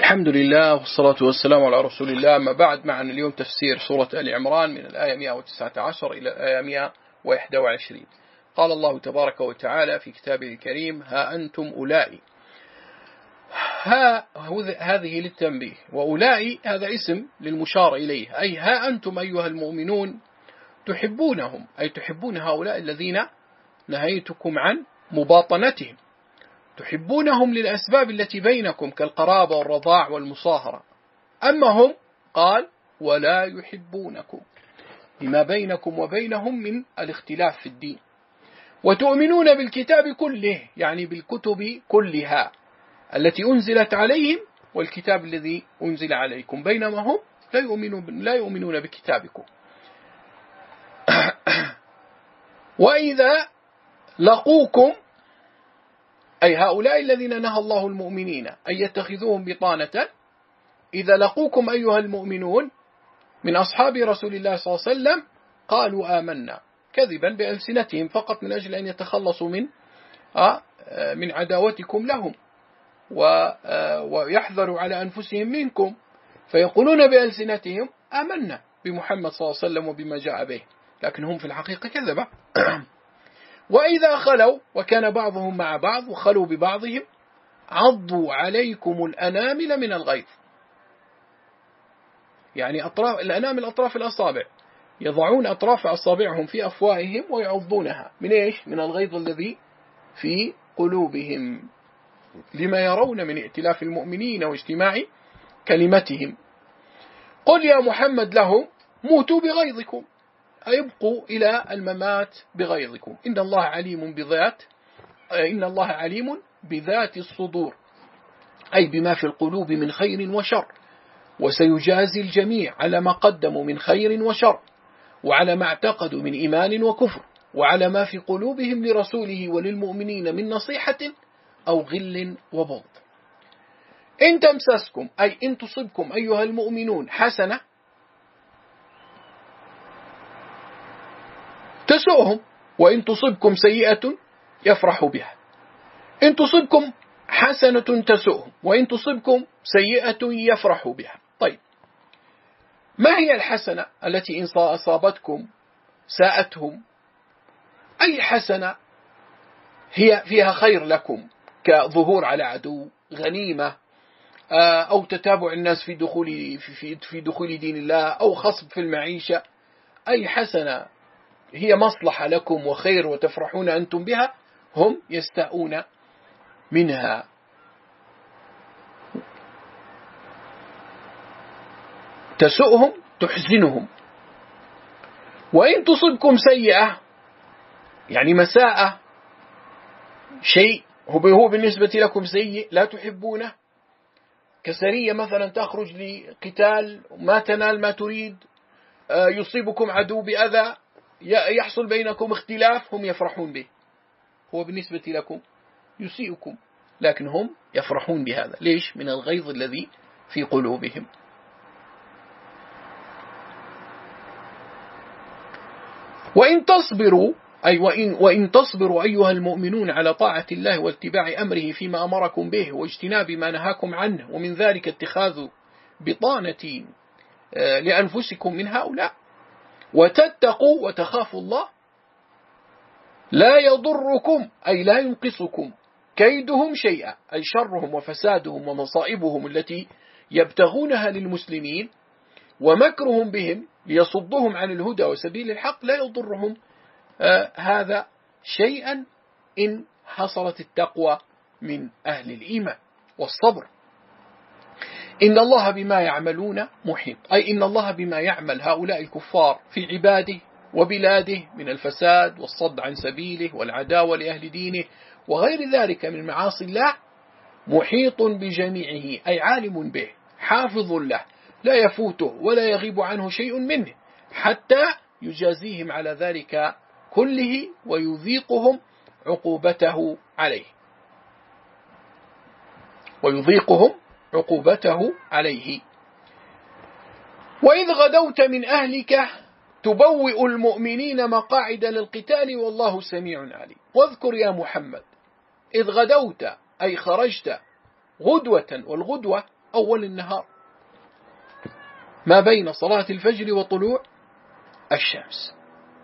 الحمد لله والصلاة والسلام على رسول الله. ما بعد، معنا اليوم تفسير سورة آل عمران من الآية 119 إلى الآية 121. قال الله تبارك وتعالى في كتابه الكريم: ها أنتم أولئك. هذه للتنبيه، وأولئك هذا اسم للمشار إليه، أي ها أنتم أيها المؤمنون تحبونهم، أي تحبون هؤلاء الذين نهيتكم عن مباطنتهم، تحبونهم للأسباب التي بينكم كالقرابة والرضاع والمصاهرة. أما هم قال ولا يحبونكم لما بينكم وبينهم من الاختلاف في الدين، وتؤمنون بالكتاب كله، يعني بالكتب كلها التي أنزلت عليهم والكتاب الذي أنزل عليكم، بينما هم لا يؤمنون بكتابكم. وإذا لقوكم، أي هؤلاء الذين نهى الله المؤمنين أن يتخذوهم بطانة، إذا لقوكم أيها المؤمنون من أصحاب رسول الله صلى الله عليه وسلم قالوا آمنا، كذبا بألسنتهم فقط من أجل أن يتخلصوا من عداوتكم لهم، ويحذروا على أنفسهم منكم، فيقولون بألسنتهم آمنا بمحمد صلى الله عليه وسلم وبما جاء به، لكن هم في الحقيقة كذبة. وإذا خلوا، وكان بعضهم مع بعض وخلوا ببعضهم، عضوا عليكم الأنامل من الغيظ، يعني الأنامل أطراف الأصابع، يضعون أطراف أصابعهم في أفواههم ويعضونها من إيش؟ من الغيظ الذي في قلوبهم، لما يرون من ائتلاف المؤمنين واجتماع كلمتهم. قل يا محمد لهم موتوا بغيظكم، ابقوا إلى الممات بغيظكم، إن الله عليم بذات الصدور، أي بما في القلوب من خير وشر، وسيجازي الجميع على ما قدموا من خير وشر، وعلى ما اعتقدوا من إيمان وكفر، وعلى ما في قلوبهم لرسوله وللمؤمنين من نصيحة أو غل وبغض. إن تمسسكم، أي إن تصبكم أيها المؤمنون حسنة تسؤهم، وإن تصبكم سيئة يفرحوا بها. إن تصبكم حسنة تسؤهم، وإن تصبكم سيئة يفرحوا بها. طيب، ما هي الحسنة التي إن أصابتكم ساءتهم؟ أي حسنة هي فيها خير لكم، كظهور على عدو، غنيمة، أو تتابع الناس في دخول دين الله، أو خصب في المعيشة. أي حسنة هي مصلحة لكم وخير وتفرحون أنتم بها، هم يستاءون منها. تسؤهم تحزنهم. وإن تصبكم سيئة، يعني مساءة، شيء هو بالنسبة لكم سيء لا تحبونه، كسرية مثلا تخرج لقتال ما تنال ما تريد، يصيبكم عدو بأذى، يحصل بينكم اختلاف، هم يفرحون به. هو بالنسبة لكم يسيئكم، لكن هم يفرحون بهذا. ليش؟ من الغيظ الذي في قلوبهم. وإن تصبروا، أي وإن تصبروا أيها المؤمنون على طاعة الله واتباع أمره فيما أمركم به واجتناب ما نهاكم عنه، ومن ذلك اتخاذ بطانة لأنفسكم من هؤلاء، وتتقوا وتخافوا الله، لا يضركم، أي لا ينقصكم كيدهم شيئا، أي شرهم وفسادهم ومصائبهم التي يبتغونها للمسلمين ومكرهم بهم ليصدهم عن الهدى وسبيل الحق، لا يضرهم هذا شيئا إن حصلت التقوى من أهل الإيمان والصبر. إن الله بما يعملون محيط، أي إن الله بما يعمل هؤلاء الكفار في عباده وبلاده من الفساد والصد عن سبيله والعداوة لأهل دينه وغير ذلك من معاصي الله، محيط بجميعه، أي عالم به، حافظ له، لا يفوته ولا يغيب عنه شيء منه، حتى يجازيهم على ذلك كله ويذيقهم عقوبته عليه. وإذ غدوت من أهلك تبوئ المؤمنين مقاعد للقتال والله سميع عليم. واذكر يا محمد إذ غدوت، أي خرجت غدوة، والغدوة أول النهار ما بين صلاة الفجر وطلوع الشمس.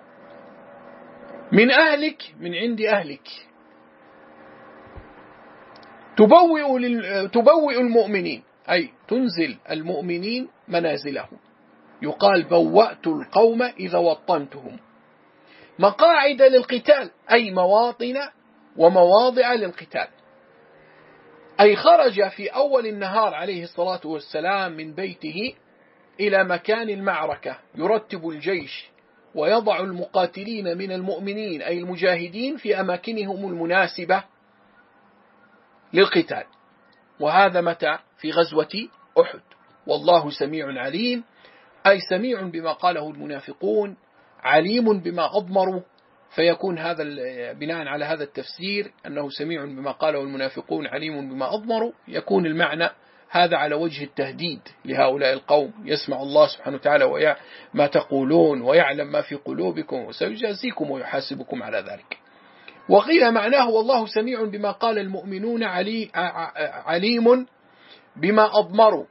من أهلك، من عند أهلك، تبوئ المؤمنين، أي تنزل المؤمنين منازلهم. يقال بوأت القوم إذا وطنتهم. مقاعد للقتال، أي مواطن ومواضع للقتال، أي خرج في أول النهار عليه الصلاة والسلام من بيته إلى مكان المعركة، يرتب الجيش ويضع المقاتلين من المؤمنين أي المجاهدين في أماكنهم المناسبة للقتال. وهذا متى؟ في غزوة أحد. والله سميع عليم، أي سميع بما قاله المنافقون، عليم بما أضمروا، فيكون هذا بناء على هذا التفسير أنه سميع بما قاله المنافقون عليم بما أضمروا، يكون المعنى هذا على وجه التهديد لهؤلاء القوم. يسمع الله سبحانه وتعالى ما تقولون ويعلم ما في قلوبكم وسيجازيكم ويحاسبكم على ذلك. وقيل معناه والله سميع بما قال المؤمنون عليم بما أضمروا،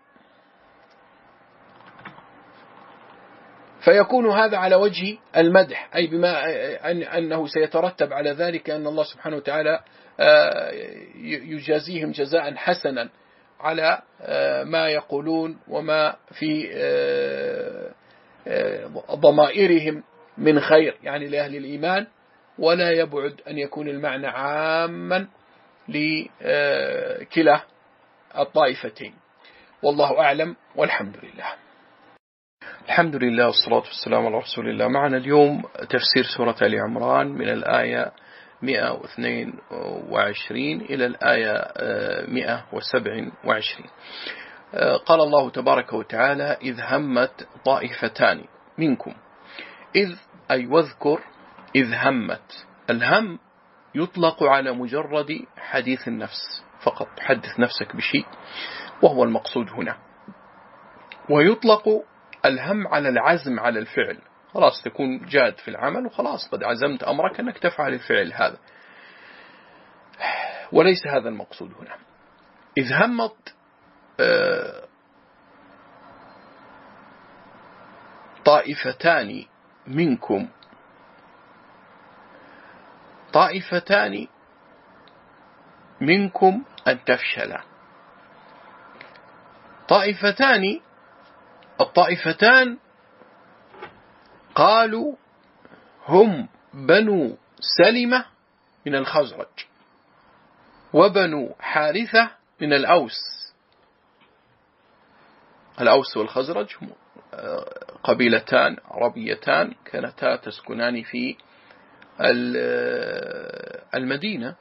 فيكون هذا على وجه المدح، أي بما أنه سيترتب على ذلك أن الله سبحانه وتعالى يجازيهم جزاء حسنا على ما يقولون وما في ضمائرهم من خير، يعني لأهل الإيمان. ولا يبعد أن يكون المعنى عاما لكلا الطائفتين. والله أعلم، والحمد لله. الحمد لله والصلاة والسلام على رسول الله. معنا اليوم تفسير سورة آل عمران من الآية 122 إلى الآية 127. قال الله تبارك وتعالى: إذ همت طائفتان منكم. إذ أي واذكر إذ همت. الهم يطلق على مجرد حديث النفس فقط، حدث نفسك بشيء وهو المقصود هنا. ويطلق الهم على العزم على الفعل، خلاص تكون جاد في العمل وخلاص قد عزمت أمرك أنك تفعل الفعل هذا، وليس هذا المقصود هنا. إذ همت طائفتان منكم. طائفتان منكم أن تفشلا. طائفتان، الطائفتان قالوا هم بنو سلمة من الخزرج وبنو حارثة من الأوس. الأوس والخزرج قبيلتان عربيتان كانتا تسكنان في المدينة.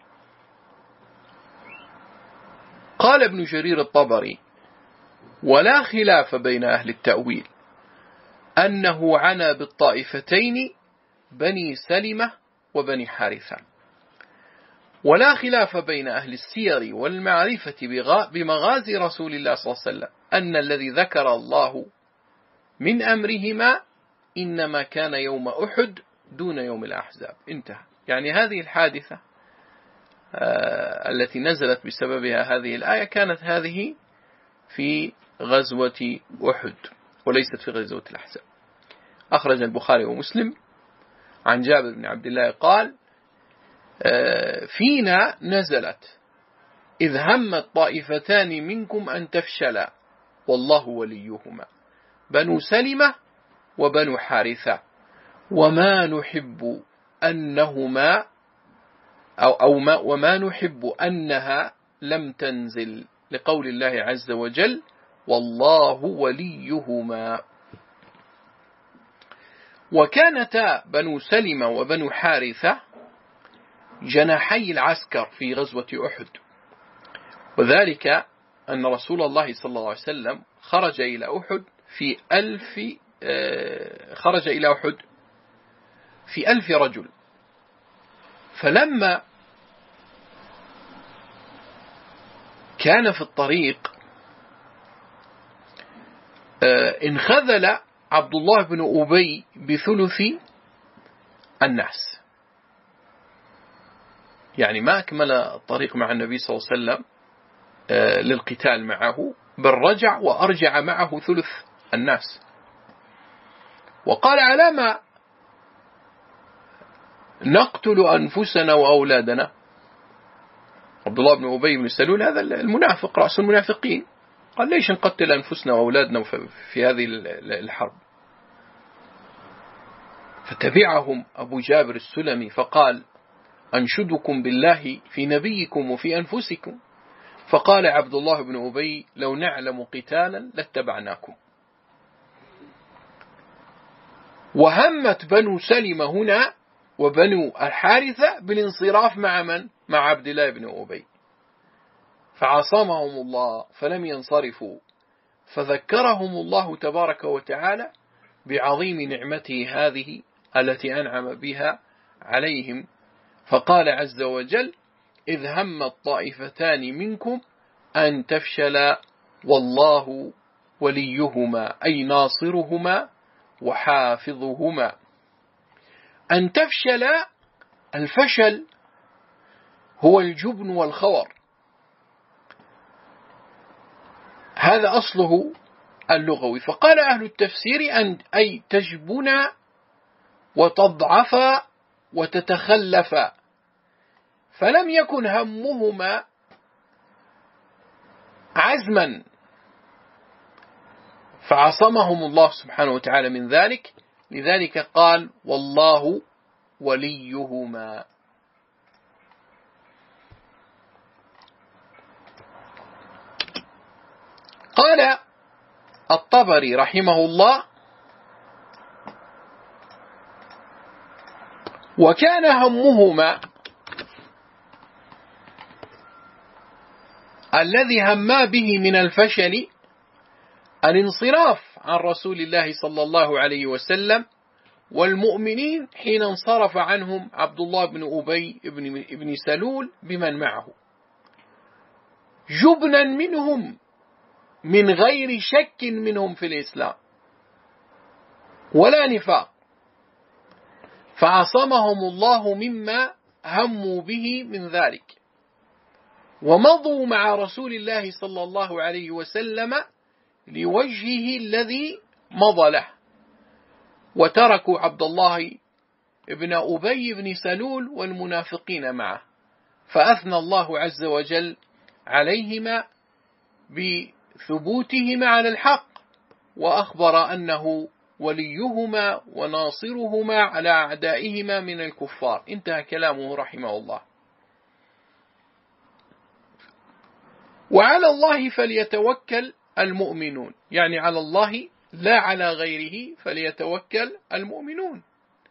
قال ابن جرير الطبري: ولا خلاف بين أهل التأويل أنه عنى بالطائفتين بني سلمة وبني حارثة. ولا خلاف بين أهل السير والمعرفة بمغازي رسول الله صلى الله عليه وسلم أن الذي ذكر الله من أمرهما إنما كان يوم أحد دون يوم الأحزاب. انتهى. يعني هذه الحادثة التي نزلت بسببها هذه الآية كانت هذه في غزوة أحد وليست في غزوة الأحزاب. أخرج البخاري ومسلم عن جابر بن عبد الله قال: فينا نزلت إذ همت طائفتان منكم أن تفشلا والله وليهما بنو سلمة وبنو حارثة وما نحب أنهما وما نحب أنها لم تنزل، لقول الله عز وجل: والله وليهما. وكانتا بنو سلمة وبنو حارثة جناحي العسكر في غزوة أحد، وذلك أن رسول الله صلى الله عليه وسلم خرج إلى أحد في 1000 رجل. فلما كان في الطريق انخذل عبد الله بن أبي بثلث الناس، يعني ما أكمل الطريق مع النبي صلى الله عليه وسلم للقتال معه، بل رجع وأرجع معه ثلث الناس. وقال: على ما نقتل أنفسنا وأولادنا؟ عبد الله بن أبي بن سلول هذا المنافق رأس المنافقين، قال: ليش نقتل أنفسنا وأولادنا في هذه الحرب؟ فتبعهم أبو جابر السلمي فقال: أنشدكم بالله في نبيكم وفي أنفسكم. فقال عبد الله بن أبي: لو نعلم قتالا لاتبعناكم. وهمت بنو سلمة هنا وبنو الحارثة بالانصراف مع من؟ مع عبد الله بن أبي، فعصمهم الله فلم ينصرفوا، فذكرهم الله تبارك وتعالى بعظيم نعمته هذه التي أنعم بها عليهم، فقال عز وجل: إذ هم الطائفتان منكم أن تفشلا والله وليهما، أي ناصرهما وحافظهما. أن تفشلا، الفشل هو الجبن والخور، هذا أصله اللغوي. فقال أهل التفسير أي تجبن وتضعف وتتخلف، فلم يكن همهما عزما، فعصمهم الله سبحانه وتعالى من ذلك، لذلك قال: والله وليهما. قال الطبري رحمه الله: وكان همهما الذي هما به من الفشل الانصراف عن رسول الله صلى الله عليه وسلم والمؤمنين حين انصرف عنهم عبد الله بن أبي بن سلول بمن معه، جبنا منهم من غير شك منهم في الإسلام ولا نفاق، فعصمهم الله مما هموا به من ذلك، ومضوا مع رسول الله صلى الله عليه وسلم لوجهه الذي مضى له، وتركوا عبد الله بن أبي بن سلول والمنافقين معه، فأثنى الله عز وجل عليهما بثبوتهما على الحق، وأخبر أنه وليهما وناصرهما على أعدائهما من الكفار. انتهى كلامه رحمه الله. وعلى الله فليتوكل المؤمنون، يعني على الله لا على غيره فليتوكل المؤمنون.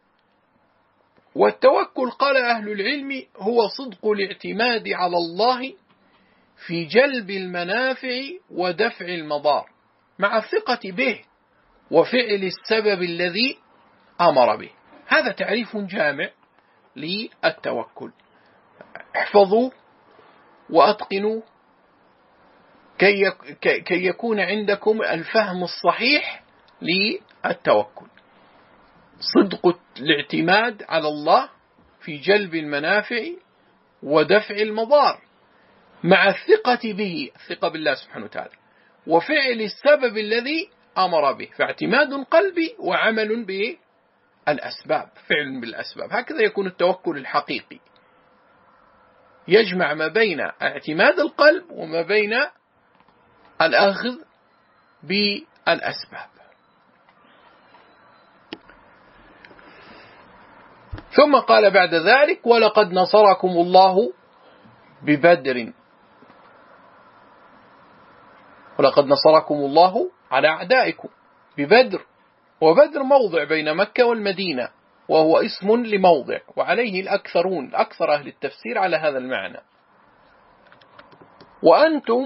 والتوكل قال أهل العلم هو صدق الاعتماد على الله في جلب المنافع ودفع المضار مع الثقة به وفعل السبب الذي أمر به. هذا تعريف جامع للتوكل، احفظوا وأتقنوا كي يكون عندكم الفهم الصحيح للتوكل. صدق الاعتماد على الله في جلب المنافع ودفع المضار مع الثقة به، الثقة بالله سبحانه وتعالى، وفعل السبب الذي أمر به، فاعتماد قلبي وعمل بالأسباب، فعل بالأسباب. هكذا يكون التوكل الحقيقي، يجمع ما بين اعتماد القلب وما بين الأخذ بالأسباب. ثم قال بعد ذلك: ولقد نصركم الله ببدر، ولقد نصركم الله على أعدائكم ببدر. وبدر موضع بين مكة والمدينة، وهو اسم لموضع، وعليه الأكثرون، أكثر أهل التفسير على هذا المعنى. وأنتم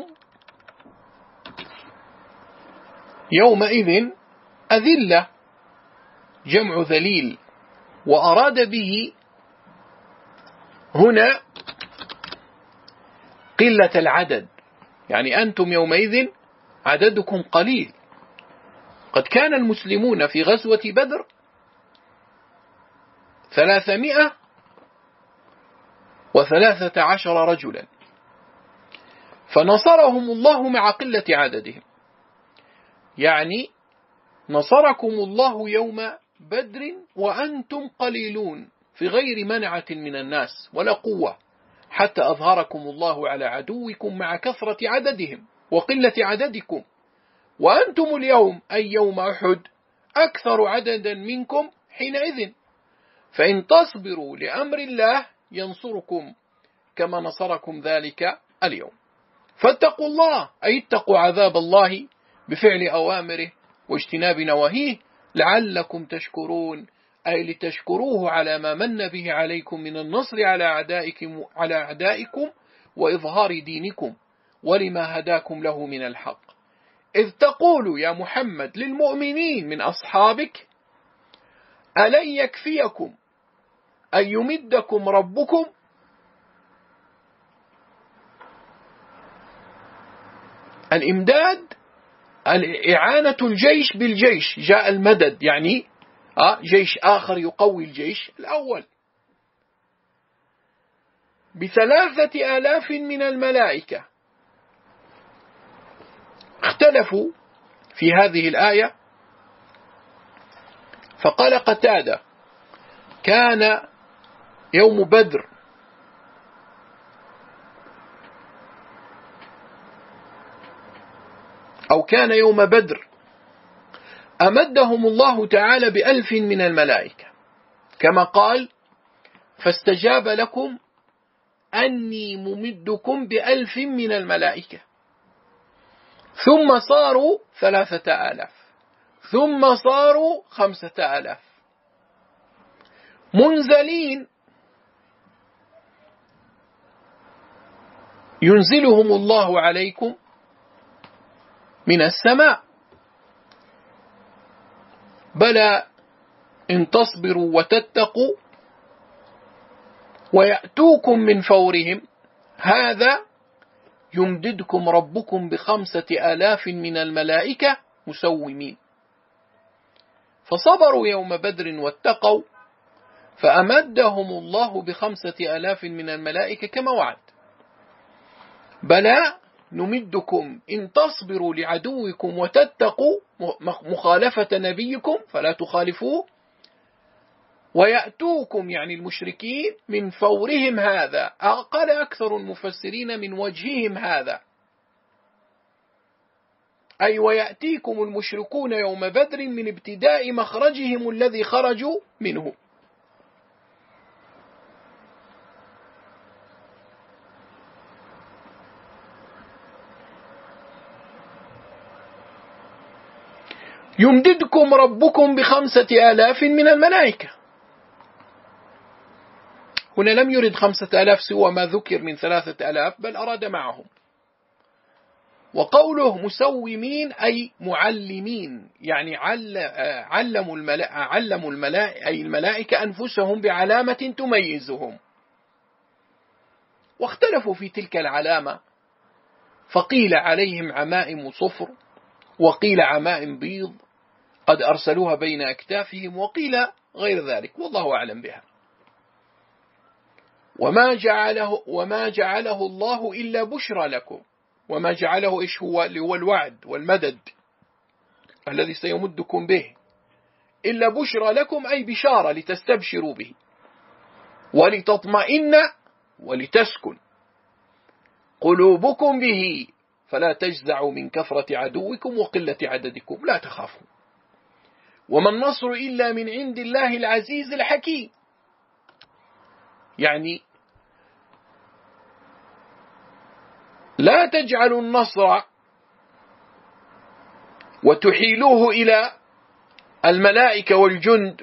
يومئذ أذلة، جمع ذليل، وأراد به هنا قلة العدد، يعني أنتم يومئذ عددكم قليل. قد كان المسلمون في غزوة بدر 313 رجلا، فنصرهم الله مع قلة عددهم، يعني نصركم الله يوم بدر وأنتم قليلون في غير منعة من الناس ولا قوة، حتى أظهركم الله على عدوكم مع كثرة عددهم وقلة عددكم، وأنتم اليوم أي يوم أحد أكثر عددا منكم حينئذ، فإن تصبروا لأمر الله ينصركم كما نصركم ذلك اليوم. فاتقوا الله أي اتقوا عذاب الله بفعل أوامره واجتناب نواهيه لعلكم تشكرون، أي لتشكروه على ما من به عليكم من النصر على أعدائكم وإظهار دينكم، ولما هداكم له من الحق، إذ تقول يا محمد للمؤمنين من أصحابك ألن يكفيكم أن يمدكم ربكم. الإمداد إعانة الجيش بالجيش، جاء المدد يعني جيش آخر يقوي الجيش الأول، ب3,000 من الملائكة. اختلفوا في هذه الآية، فقال قتادة كان يوم بدر أو كان يوم بدر أمدهم الله تعالى ب1000 من الملائكة، كما قال فاستجاب لكم أني ممدكم ب1000 من الملائكة، ثم صاروا 3000، ثم صاروا 5000 منزلين ينزلهم الله عليكم من السماء. بلى إن تصبروا وتتقوا ويأتوكم من فورهم هذا يمددكم ربكم ب5,000 من الملائكة مسومين. فصبروا يوم بدر واتقوا فأمدهم الله ب5,000 من الملائكة كما وعد. بلى نمدكم إن تصبروا لعدوكم وتتقوا مخالفة نبيكم فلا تخالفوه، ويأتوكم يعني المشركين من فورهم هذا، قال أكثر المفسرين من وجههم هذا، أي ويأتيكم المشركون يوم بدر من ابتداء مخرجهم الذي خرجوا منه. يمددكم ربكم ب5,000 من الملائكة. هنا لم يرد 5,000 سوى ما ذكر من 3,000، بل أراد معهم. وقوله مسومين أي معلمين، يعني علموا الملائكة أنفسهم بعلامة تميزهم. واختلفوا في تلك العلامة، فقيل عليهم عمائم صفر، وقيل عمائم بيض قد أرسلوها بين أكتافهم، وقيل غير ذلك والله أعلم بها. وما جعله الله إلا بشرى لكم، وما جعله إيش هو الوعد والمدد الذي سيمدكم به، إلا بشرى لكم أي بشارة لتستبشروا به ولتطمئن ولتسكن قلوبكم به، فلا تجزعوا من كثرة عدوكم وقلة عددكم، لا تخافوا. وما النصر إلا من عند الله العزيز الحكيم، يعني لا تجعلوا النصر وتحيلوه إلى الملائكة والجند،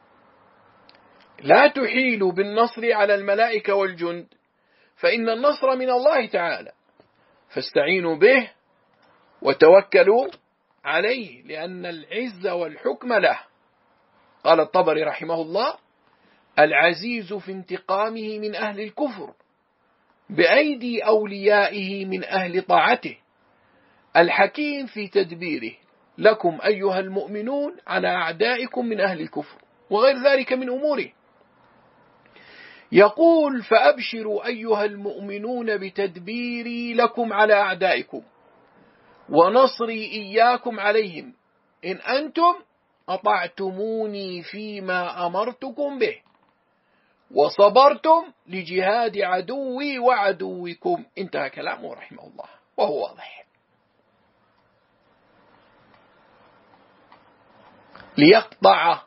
لا تحيلوا بالنصر على الملائكة والجند، فإن النصر من الله تعالى، فاستعينوا به وتوكلوا عليه، لأن العز والحكم له. قال الطبري رحمه الله العزيز في انتقامه من أهل الكفر بأيدي أوليائه من أهل طاعته، الحكيم في تدبيره لكم أيها المؤمنون على أعدائكم من أهل الكفر، وغير ذلك من أموره. يقول: فأبشروا أيها المؤمنون بتدبيري لكم على أعدائكم ونصري إياكم عليهم إن أنتم أطعتموني فيما أمرتكم به وصبرتم لجهاد عدوي وعدوكم. انتهى كلامه رحمه الله، وهو واضح. ليقطع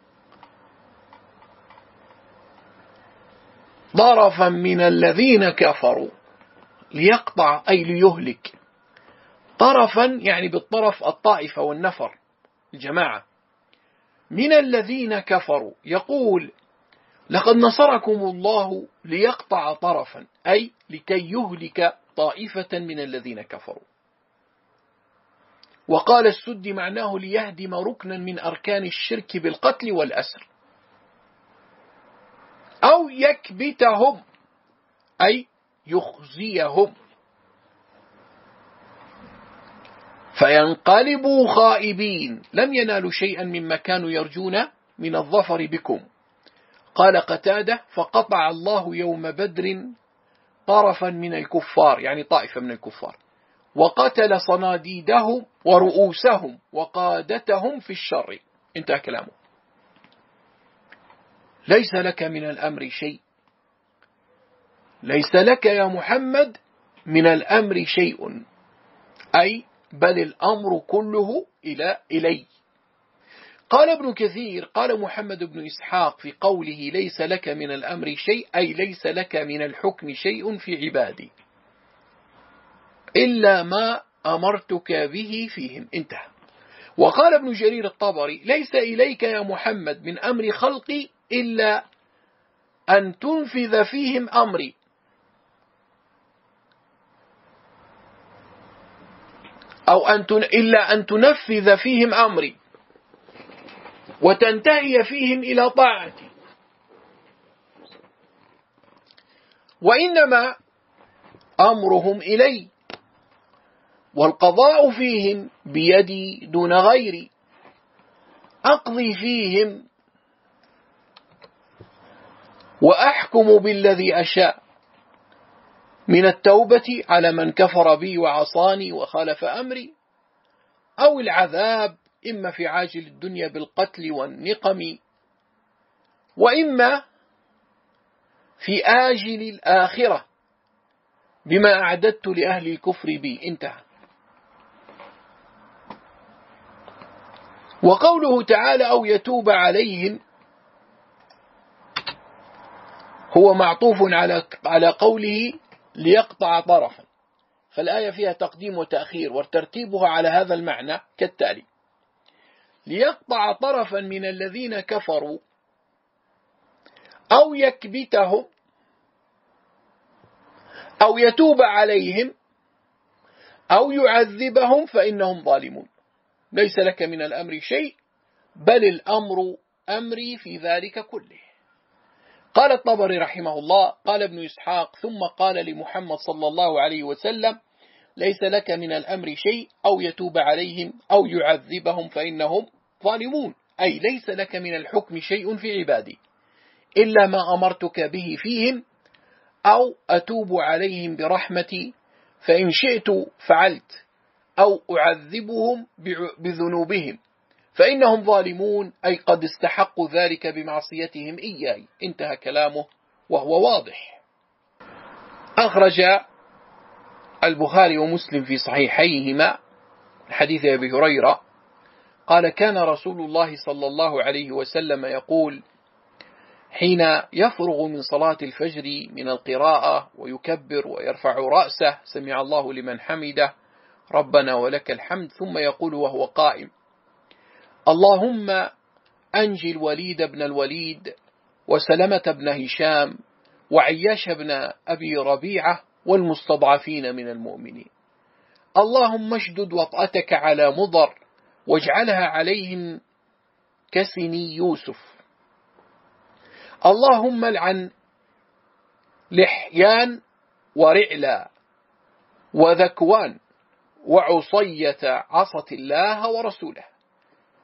طرفا من الذين كفروا، ليقطع أي ليهلك، طرفا يعني بالطرف الطائفة والنفر الجماعة، من الذين كفروا. يقول: لقد نصركم الله ليقطع طرفا، أي لكي يهلك طائفة من الذين كفروا. وقال السدي معناه ليهدم ركنا من أركان الشرك بالقتل والأسر، أو يكبتهم أي يخزيهم فينقلبوا خائبين لم ينالوا شيئا مما كانوا يرجون من الظفر بكم. قال قتادة: فقطع الله يوم بدر طرفا من الكفار، يعني طائفة من الكفار، وقتل صناديدهم ورؤوسهم وقادتهم في الشر. انتهى كلامه. ليس لك من الأمر شيء، ليس لك يا محمد من الأمر شيء، أي بل الأمر كله إلي. قال ابن كثير: قال محمد بن إسحاق في قوله ليس لك من الأمر شيء، أي ليس لك من الحكم شيء في عبادي إلا ما أمرتك به فيهم. انتهى. وقال ابن جرير الطبري: ليس إليك يا محمد من أمر خلقي إلا أن تنفذ فيهم أمري، أو إلا أن تنفذ فيهم أمري وتنتهي فيهم إلى طاعتي، وإنما أمرهم إلي، والقضاء فيهم بيدي دون غيري، أقضي فيهم وأحكم بالذي أشاء من التوبة على من كفر بي وعصاني وخالف أمري، أو العذاب إما في عاجل الدنيا بالقتل والنقم، وإما في آجل الآخرة بما أعددت لأهل الكفر بي. انتهى. وقوله تعالى: أو يتوب عليهم، هو معطوف على قوله ليقطع طرفا، فالآية فيها تقديم وتأخير، وترتيبها على هذا المعنى كالتالي: ليقطع طرفا من الذين كفروا، أو يكبتهم، أو يتوب عليهم، أو يعذبهم فإنهم ظالمون. ليس لك من الأمر شيء بل الأمر أمري في ذلك كله. قال الطبري رحمه الله: قال ابن إسحاق: ثم قال لمحمد صلى الله عليه وسلم: ليس لك من الأمر شيء، أو يتوب عليهم أو يعذبهم فإنهم ظالمون، أي ليس لك من الحكم شيء في عبادي إلا ما أمرتك به فيهم، أو أتوب عليهم برحمتي فإن شئت فعلت، أو أعذبهم بذنوبهم فإنهم ظالمون، أي قد استحقوا ذلك بمعصيتهم إياي. انتهى كلامه، وهو واضح. أخرج البخاري ومسلم في صحيحيهما حديث أبي هريرة قال: كان رسول الله صلى الله عليه وسلم يقول حين يفرغ من صلاة الفجر من القراءة ويكبر ويرفع رأسه: سمع الله لمن حمده، ربنا ولك الحمد، ثم يقول وهو قائم: اللهم أنجي الوليد بن الوليد وسلمة بن هشام وعياش بن أبي ربيعة والمستضعفين من المؤمنين، اللهم اشدد وطأتك على مضر واجعلها عليهم كسني يوسف، اللهم لعن لحيان ورعلا وذكوان وعصية عصت الله ورسوله.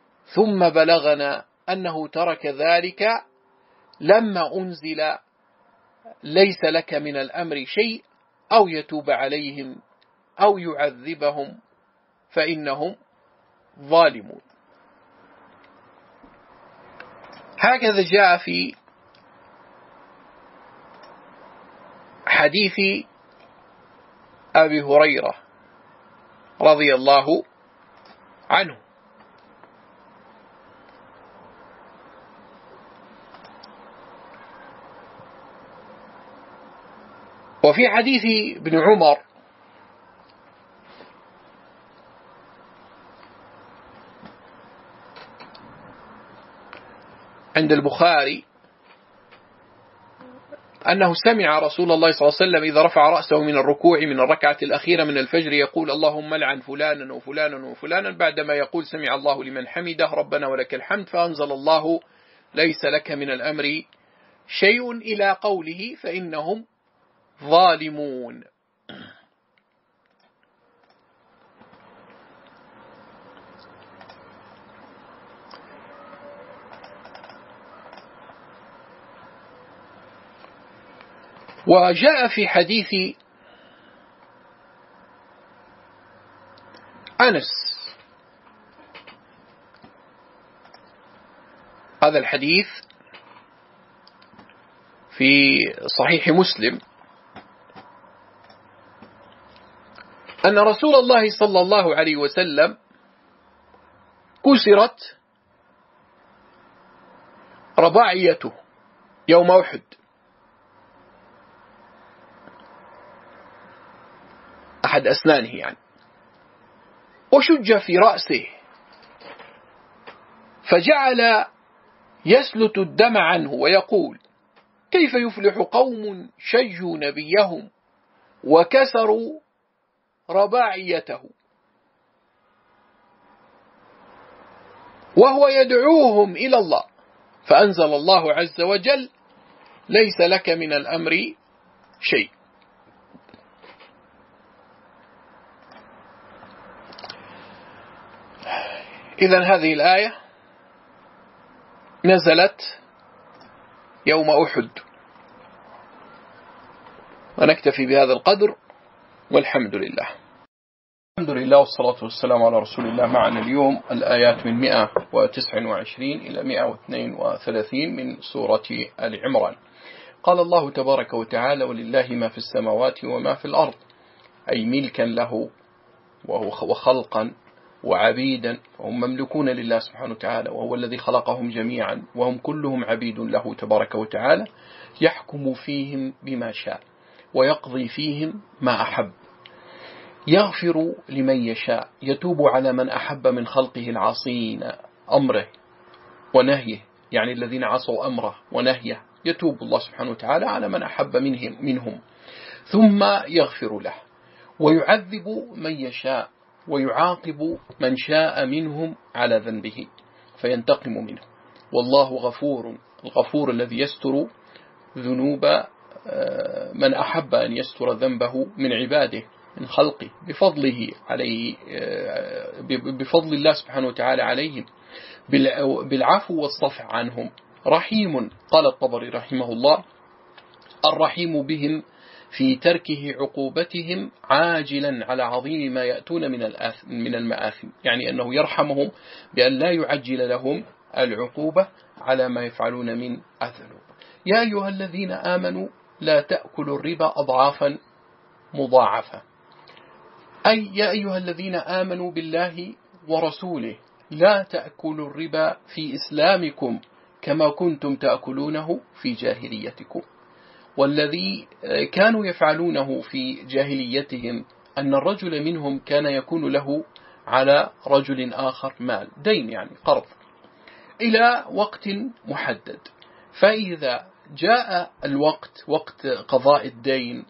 ثم بلغنا أنه ترك ذلك لما أنزل ليس لك من الأمر شيء أو يتوب عليهم أو يعذبهم فإنهم ظالمون. هكذا جاء في حديث أبي هريرة رضي الله عنه. وفي حديث ابن عمر عند البخاري أنه سمع رسول الله صلى الله عليه وسلم إذا رفع رأسه من الركوع من الركعة الأخيرة من الفجر يقول اللهم لعن فلانا وفلانا وفلانا، بعدما يقول سمع الله لمن حمده ربنا ولك الحمد، فأنزل الله ليس لك من الأمر شيء إلى قوله فإنهم ظالمون. وجاء في حديث أنس، هذا الحديث في صحيح مسلم، أن رسول الله صلى الله عليه وسلم كسرت رباعيته يوم أحد، أحد أسنانه يعني، وشج في رأسه، فجعل يسلت الدم عنه ويقول كيف يفلح قوم شجوا نبيهم وكسروا رباعيته وهو يدعوهم إلى الله، فأنزل الله عز وجل ليس لك من الأمر شيء. إذن هذه الآية نزلت يوم أحد، ونكتفي بهذا القدر والحمد لله. الحمد لله والصلاة والسلام على رسول الله. معنا اليوم الآيات من 129 إلى 132 من سورة آل عمران. قال الله تبارك وتعالى ولله ما في السماوات وما في الأرض، أي ملكا له وخلقا وعبيدا، وهم مملكون لله سبحانه وتعالى، وهو الذي خلقهم جميعا وهم كلهم عبيد له تبارك وتعالى، يحكم فيهم بما شاء ويقضي فيهم ما أحب، يغفر لمن يشاء، يتوب على من أحب من خلقه العاصين أمره ونهيه، يعني الذين عصوا أمره ونهيه، يتوب الله سبحانه وتعالى على من أحب منهم ثم يغفر له، ويعذب من يشاء ويعاقب من شاء منهم على ذنبه فينتقم منه، والله غفور، الغفور الذي يستر ذنوب من أحب أن يستر ذنبه من عباده من خلقه بفضله عليه، بفضل الله سبحانه وتعالى عليهم بالعفو والصفح عنهم. رحيم، قال الطبري رحمه الله الرحيم بهم في تركه عقوبتهم عاجلا على عظيم ما يأتون من المآثم، يعني أنه يرحمهم بأن لا يعجل لهم العقوبة على ما يفعلون من الذنوب. يا أيها الذين آمنوا لا تأكلوا الربا أضعافا مضاعفة، أي يا أيها الذين آمنوا بالله ورسوله لا تأكلوا الربا في إسلامكم كما كنتم تأكلونه في جاهليتكم. والذي كانوا يفعلونه في جاهليتهم أن الرجل منهم كان يكون له على رجل آخر مال، دين يعني قرض، إلى وقت محدد، فإذا جاء الوقت وقت قضاء الدين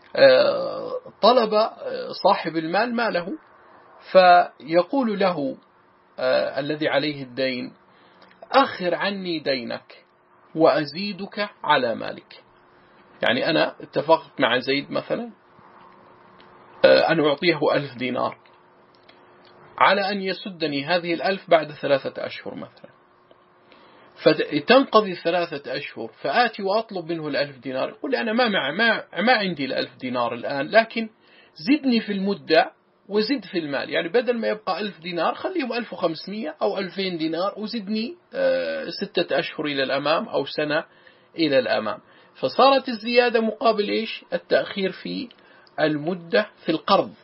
طلب صاحب المال ماله، فيقول له الذي عليه الدين أخر عني دينك وأزيدك على مالك، يعني أنا اتفقت مع زيد مثلا أن أعطيه 1000 دينار على أن يسدني هذه 1000 بعد 3 أشهر مثلا، فتنقضي 3 أشهر، فآتي وأطلب منه 1000 دينار، يقول أنا ما عندي 1000 دينار الآن، لكن زدني في المدة وزد في المال، يعني بدل ما يبقى 1000 دينار خليهم 1500 أو 2000 دينار، وزدني 6 أشهر إلى الأمام أو سنة إلى الأمام. فصارت الزيادة مقابل إيش؟ التأخير في المدة في القرض.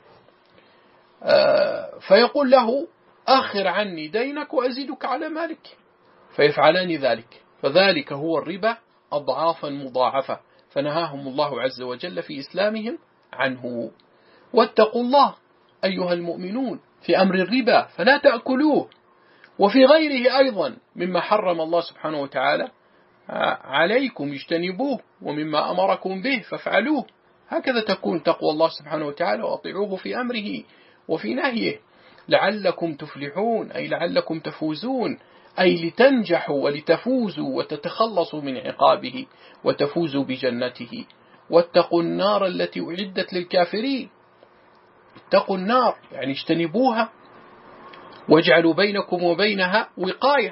فيقول له أخر عني دينك وأزيدك على مالك، فيفعلان ذلك، فذلك هو الربا أضعافا مضاعفة، فنهاهم الله عز وجل في إسلامهم عنه. واتقوا الله أيها المؤمنون في أمر الربا فلا تأكلوه، وفي غيره أيضا مما حرم الله سبحانه وتعالى عليكم اجتنبوه، ومما أمركم به فافعلوه. هكذا تكون تقوى الله سبحانه وتعالى، وأطيعوه في أمره وفي نهيه لعلكم تفلحون، أي لعلكم تفوزون، أي لتنجحوا ولتفوزوا وتتخلصوا من عقابه وتفوزوا بجنته. واتقوا النار التي أعدت للكافرين، اتقوا النار يعني اجتنبوها، واجعلوا بينكم وبينها وقاية.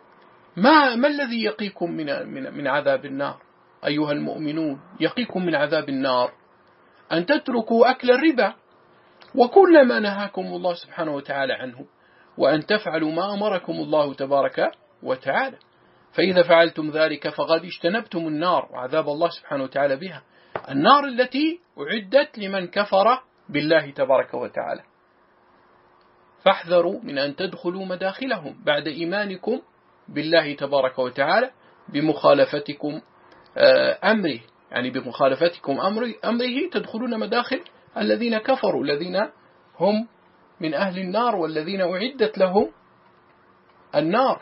ما الذي يقيكم من عذاب النار أيها المؤمنون؟ يقيكم من عذاب النار أن تتركوا أكل الربا وكل ما نهاكم الله سبحانه وتعالى عنه، وأن تفعلوا ما أمركم الله تبارك وتعالى. فإذا فعلتم ذلك فقد اجتنبتم النار وعذاب الله سبحانه وتعالى بها، النار التي أعدت لمن كفر بالله تبارك وتعالى. فاحذروا من أن تدخلوا مداخلهم بعد إيمانكم بالله تبارك وتعالى بمخالفتكم أمره، يعني بمخالفتكم أمره تدخلون مداخل الذين كفروا، الذين هم من أهل النار والذين أعدت لهم النار.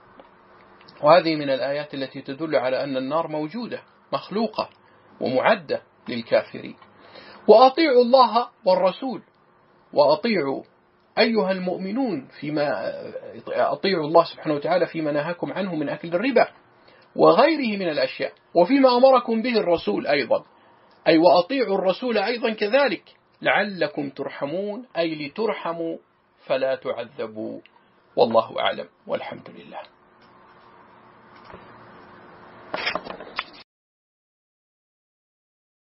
وهذه من الآيات التي تدل على أن النار موجودة مخلوقة ومعدة للكافرين. وأطيعوا الله والرسول، وأطيعوا أيها المؤمنون فيما أطيعوا الله سبحانه وتعالى فيما نهاكم عنه من أكل الربا وغيره من الأشياء، وفيما أمركم به الرسول أيضا، أي وأطيعوا الرسول أيضا كذلك لعلكم ترحمون، أي لترحموا فلا تعذبوا. والله أعلم والحمد لله.